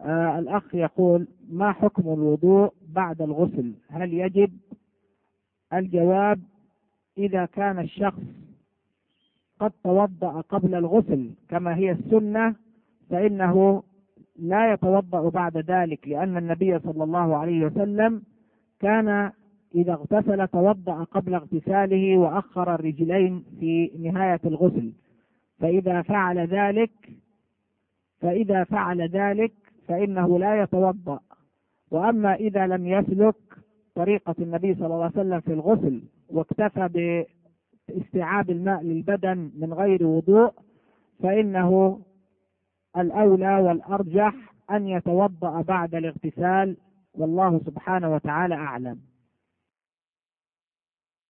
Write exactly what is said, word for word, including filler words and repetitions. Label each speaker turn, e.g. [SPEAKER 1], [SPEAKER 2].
[SPEAKER 1] آه الأخ يقول: ما حكم الوضوء بعد الغسل؟ هل يجب؟ الجواب: إذا كان الشخص قد توضأ قبل الغسل كما هي السنة فإنه لا يتوضأ بعد ذلك، لأن النبي صلى الله عليه وسلم كان إذا اغتسل توضأ قبل اغتساله وأخر الرجلين في نهاية الغسل، فإذا فعل ذلك فإذا فعل ذلك فإنه لا يتوضأ. وأما إذا لم يسلك طريقة النبي صلى الله عليه وسلم في الغسل واكتفى باستيعاب الماء للبدن من غير وضوء فإنه الأولى والأرجح أن يتوضأ بعد الاغتسال، والله سبحانه وتعالى أعلم.